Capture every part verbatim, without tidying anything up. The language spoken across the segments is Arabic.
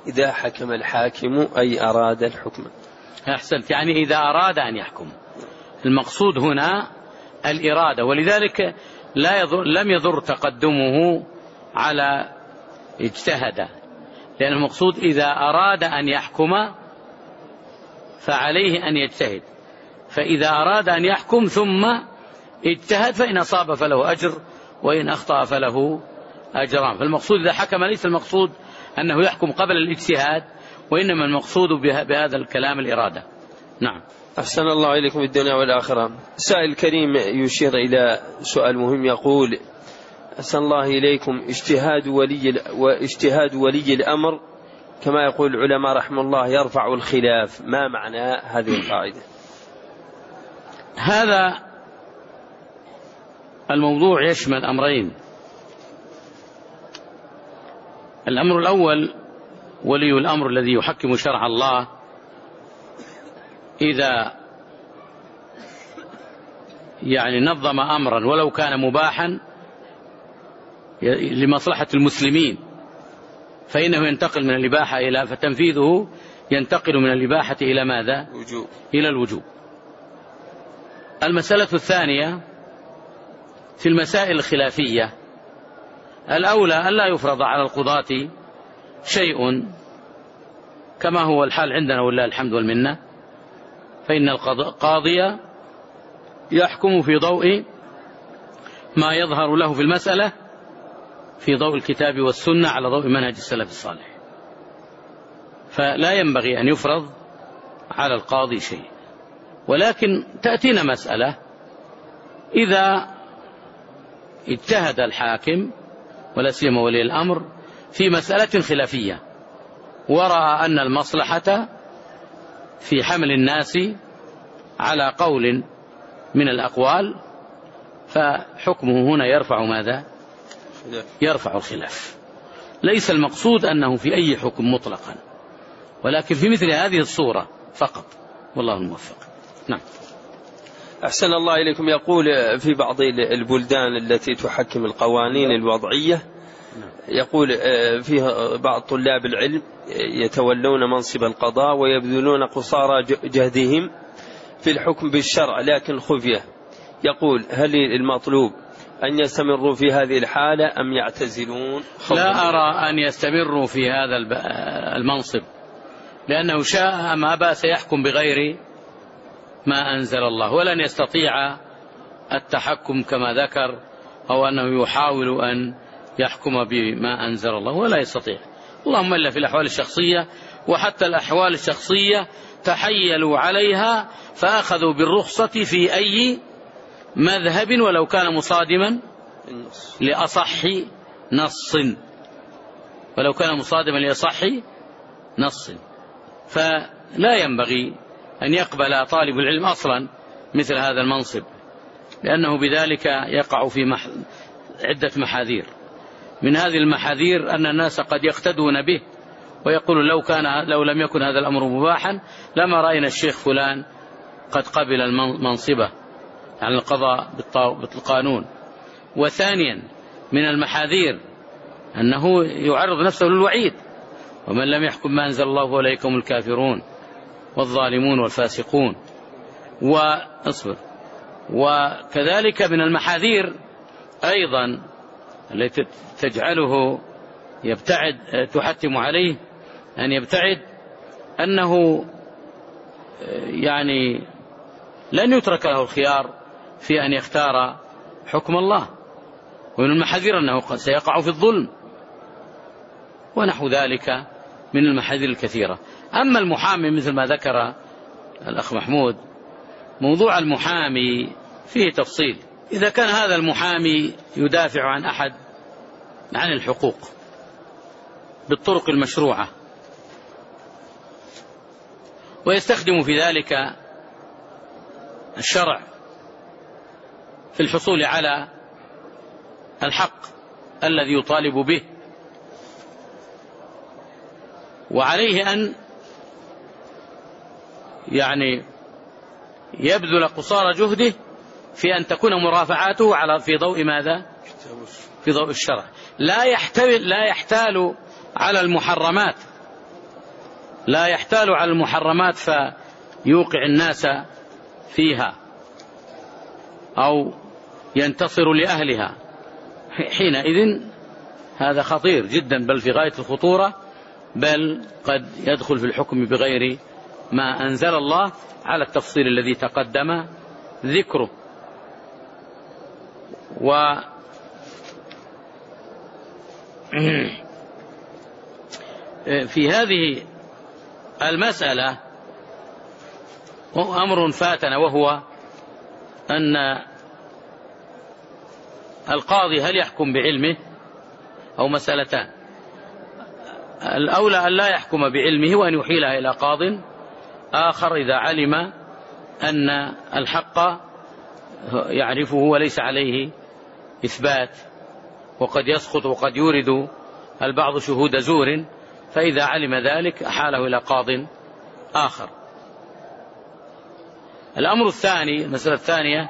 إذا حكم الحاكم أي أراد الحكم. أحسنت، يعني إذا أراد أن يحكم. المقصود هنا الإرادة، ولذلك لا يضر لم يضر تقدمه على اجتهد، لأن المقصود إذا أراد أن يحكم فعليه أن يجتهد، فإذا أراد أن يحكم ثم اجتهد فإن أصاب فله أجر وإن أخطأ فله أجران. فالمقصود إذا حكم ليس المقصود أنه يحكم قبل الاجتهاد، وإنما المقصود بهذا الكلام الإرادة. نعم. أحسن الله إليكم في الدنيا والآخرة. سائل كريم يشير إلى سؤال مهم، يقول: أحسن الله إليكم، اجتهاد ولي واجتهاد ولي الأمر كما يقول العلماء رحمه الله يرفع الخلاف، ما معنى هذه القاعدة؟ هذا الموضوع يشمل أمرين. الأمر الأول ولي الأمر الذي يحكم شرع الله إذا يعني نظم أمرا ولو كان مباحا لمصلحة المسلمين فإنه ينتقل من الإباحة إلى فتنفيذه ينتقل من الإباحة إلى ماذا؟ وجوب. إلى الوجوب. المسألة الثانية في المسائل الخلافية، الأولى ألا يفرض على القضاة شيء كما هو الحال عندنا ولله الحمد والمنة، فإن القاضي يحكم في ضوء ما يظهر له في المسألة، في ضوء الكتاب والسنة على ضوء منهج السلف الصالح، فلا ينبغي أن يفرض على القاضي شيء. ولكن تأتينا مسألة إذا اجتهد الحاكم ولا سيما ولي الأمر في مسألة خلافية ورأى أن المصلحة في حمل الناس على قول من الأقوال، فحكمه هنا يرفع ماذا؟ يرفع الخلاف. ليس المقصود أنه في أي حكم مطلقا، ولكن في مثل هذه الصورة فقط، والله الموفق. نعم. أحسن الله إليكم. يقول في بعض البلدان التي تحكم القوانين الوضعية، يقول فيها بعض طلاب العلم يتولون منصب القضاء ويبذلون قصارى جهدهم في الحكم بالشرع لكن خفية. يقول: هل المطلوب أن يستمروا في هذه الحالة أم يعتزلون؟ لا أرى أن يستمروا في هذا المنصب، لأنه شاء أم أبى سيحكم بغير ما أنزل الله، ولن يستطيع التحكم كما ذكر، أو أنه يحاول أن يحكم بما أنزل الله، ولا يستطيع. اللهم إلا في الأحوال الشخصية، وحتى الأحوال الشخصية تحيلوا عليها فأخذوا بالرخصة في أي مذهب ولو كان مصادما لأصح نص، ولو كان مصادما لأصح نص. فلا ينبغي أن يقبل طالب العلم أصلا مثل هذا المنصب، لأنه بذلك يقع في مح... عدة محاذير. من هذه المحاذير أن الناس قد يقتدون به ويقول لو كان لو لم يكن هذا الأمر مباحا لما رأينا الشيخ فلان قد قبل المنصبة يعني القضاء بالقانون. وثانيا من المحاذير أنه يعرض نفسه للوعيد: ومن لم يحكم ما أنزل الله فأولئك هم الكافرون والظالمون والفاسقون. وأصبر. وكذلك من المحاذير أيضا التي تجعله يبتعد تحتم عليه أن يبتعد أنه يعني لن يترك له الخيار في أن يختار حكم الله، ومن المحاذير أنه قد سيقع في الظلم ونحو ذلك من المحاذير الكثيرة. أما المحامي مثل ما ذكر الأخ محمود، موضوع المحامي فيه تفصيل. إذا كان هذا المحامي يدافع عن أحد عن الحقوق بالطرق المشروعة ويستخدم في ذلك الشرع في الحصول على الحق الذي يطالب به، وعليه أن يعني يبذل قصارى جهده في أن تكون مرافعاته على في ضوء ماذا؟ في ضوء الشرع. لا يحتال لا يحتال على المحرمات لا يحتال على المحرمات فيوقع الناس فيها أو ينتصر لأهلها، حينئذ هذا خطير جدا، بل في غاية الخطورة، بل قد يدخل في الحكم بغير ما أنزل الله على التفصيل الذي تقدم ذكره. وفي هذه المسألة أمر فاتنا، وهو أن القاضي هل يحكم بعلمه أو مسألتان. الأولى أن لا يحكم بعلمه وأن يحيلها إلى قاض آخر إذا علم أن الحق يعرفه وليس عليه إثبات، وقد يسقط وقد يورد البعض شهود زور، فإذا علم ذلك أحاله إلى قاض آخر. الأمر الثاني، المسألة الثانية،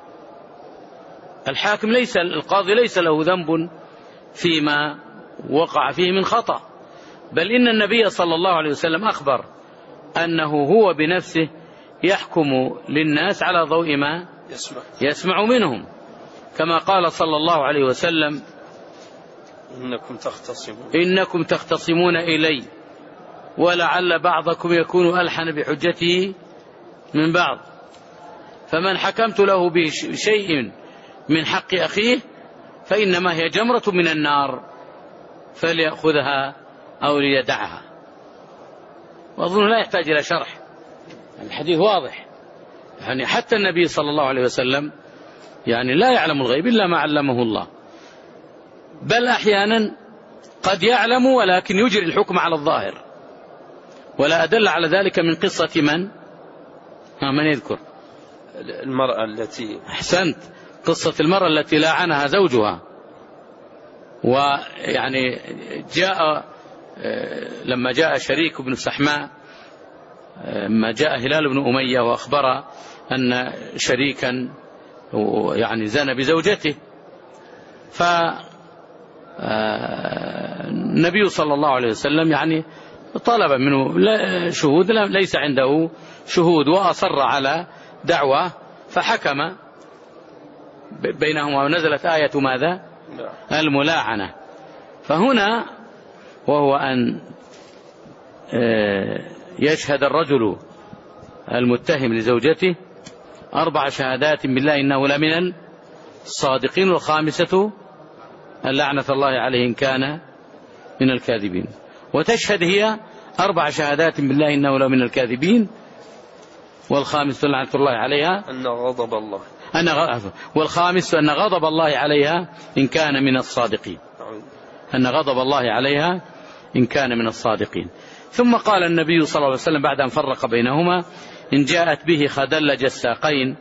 الحاكم ليس القاضي ليس له ذنب فيما وقع فيه من خطأ، بل إن النبي صلى الله عليه وسلم أخبر أنه هو بنفسه يحكم للناس على ضوء ما يسمع, يسمع منهم، كما قال صلى الله عليه وسلم: إنكم تختصمون إنكم تختصمون إلي ولعل بعضكم يكون ألحن بحجته من بعض، فمن حكمت له بشيء من حق أخيه فإنما هي جمرة من النار فليأخذها أو ليدعها. وأظن لا يحتاج إلى شرح، الحديث واضح، يعني حتى النبي صلى الله عليه وسلم يعني لا يعلم الغيب إلا ما علمه الله، بل أحيانا قد يعلم ولكن يجري الحكم على الظاهر. ولا أدل على ذلك من قصة من من يذكر المرأة التي أحسنت، قصة المرأة التي لاعنها زوجها. ويعني جاء لما جاء شريك بن سحماء، لما جاء هلال بن أمية وأخبر أن شريكا يعني زنى بزوجته، فالنبي صلى الله عليه وسلم يعني طلب منه شهود، ليس عنده شهود، وأصر على دعوة، فحكم بينهما ونزلت آية ماذا؟ الملاعنة. فهنا وهو أن يشهد الرجل المتهم لزوجته أربع شهادات بالله إنه لمن الصادقين، والخامسة اللعنة الله عليه إن كان من الكاذبين، وتشهد هي أربع شهادات بالله إنه لمن الكاذبين، والخامسة لعنة الله عليها أن غضب الله أن غضب والخامس أن غضب الله عليها إن كان من الصادقين، أن غضب الله عليها إن كان من الصادقين. ثم قال النبي صلى الله عليه وسلم بعد أن فرق بينهما: إن جاءت به خدلج الساقين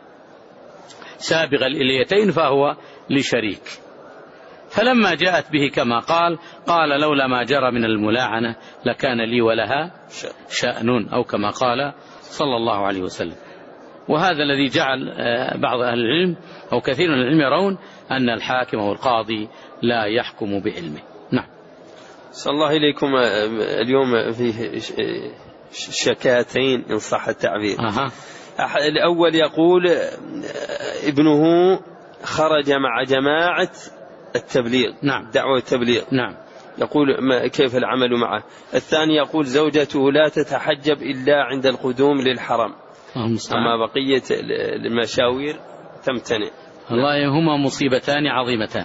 سابغ الإليتين فهو لشريك. فلما جاءت به كما قال قال: لولا ما جرى من الملاعنة لكان لي ولها شأن، أو كما قال صلى الله عليه وسلم. وهذا الذي جعل بعض أهل العلم أو كثير من العلم يرون أن الحاكم أو القاضي لا يحكم بعلمه. نعم. صلى الله إليكم. اليوم فيه شكاتين إن صح التعبير. أه. الأول يقول ابنه خرج مع جماعة التبليغ، نعم، دعوة التبليغ، نعم، يقول ما كيف العمل معه. الثاني يقول زوجته لا تتحجب إلا عند القدوم للحرم، أما بقية المشاوير تمتنع. والله هما مصيبتان عظيمتان.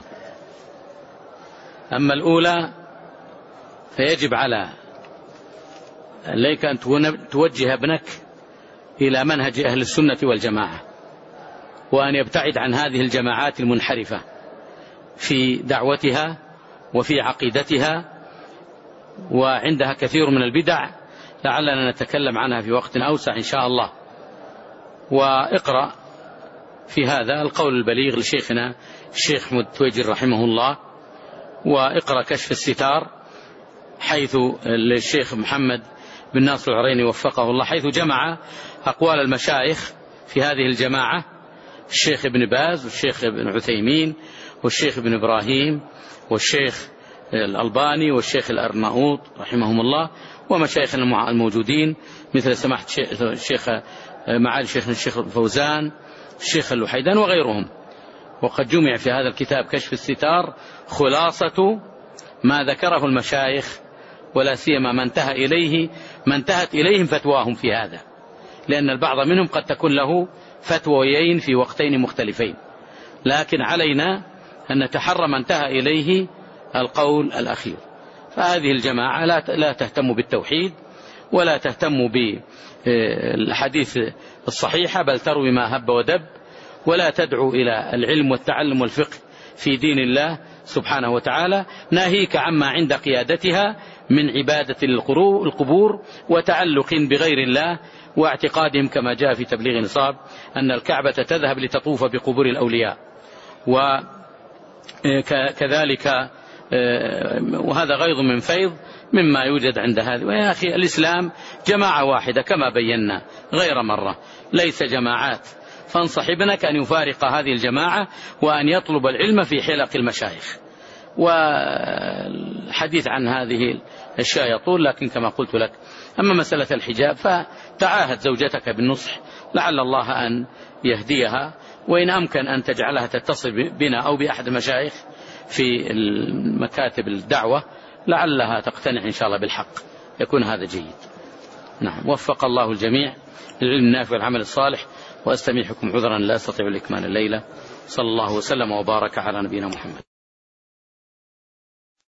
أما الأولى فيجب على عليك أن توجه ابنك إلى منهج أهل السنة والجماعة، وأن يبتعد عن هذه الجماعات المنحرفة في دعوتها وفي عقيدتها، وعندها كثير من البدع لعلنا نتكلم عنها في وقت أوسع إن شاء الله. واقرأ في هذا القول البليغ لشيخنا الشيخ محمد تويجر رحمه الله، واقرأ كشف الستار حيث الشيخ محمد بن ناصر العريني وفقه الله، حيث جمع أقوال المشايخ في هذه الجماعة، الشيخ ابن باز والشيخ ابن عثيمين والشيخ ابن إبراهيم والشيخ الألباني والشيخ الأرناؤوط رحمهم الله ومشايخنا الموجودين مثل سماحة الشيخ معالي شيخنا الشيخ الفوزان الشيخ اللحيدان وغيرهم. وقد جمع في هذا الكتاب كشف الستار خلاصة ما ذكره المشايخ، ولا سيما ما انتهى إليه ما انتهت إليهم فتواهم في هذا، لأن البعض منهم قد تكون له فتويين في وقتين مختلفين، لكن علينا أن نتحرى ما انتهى إليه القول الأخير. فهذه الجماعة لا تهتم بالتوحيد ولا تهتم بالحديث الصحيحة، بل تروي ما هب ودب، ولا تدعو إلى العلم والتعلم والفقه في دين الله سبحانه وتعالى، ناهيك عما عند قيادتها من عبادة القبور وتعلق بغير الله، واعتقادهم كما جاء في تبليغ نصاب أن الكعبة تذهب لتطوف بقبور الأولياء، وكذلك وهذا غيظ من فيض مما يوجد عند هذه. ويا أخي الإسلام جماعة واحدة كما بينا غير مرة، ليس جماعات، فانصح ابنك أن يفارق هذه الجماعة وأن يطلب العلم في حلق المشايخ. والحديث عن هذه الأشياء يطول، لكن كما قلت لك أما مسألة الحجاب فتعاهد زوجتك بالنصح لعل الله أن يهديها، وإن أمكن أن تجعلها تتصل بنا أو بأحد المشايخ في مكاتب الدعوة لعلها تقتنع إن شاء الله بالحق، يكون هذا جيد. نعم، وفق الله الجميع للعلم النافع والعمل الصالح، وأستميحكم عذرا لا أستطيع الإكمال الليلة. صلى الله وسلم وبارك على نبينا محمد.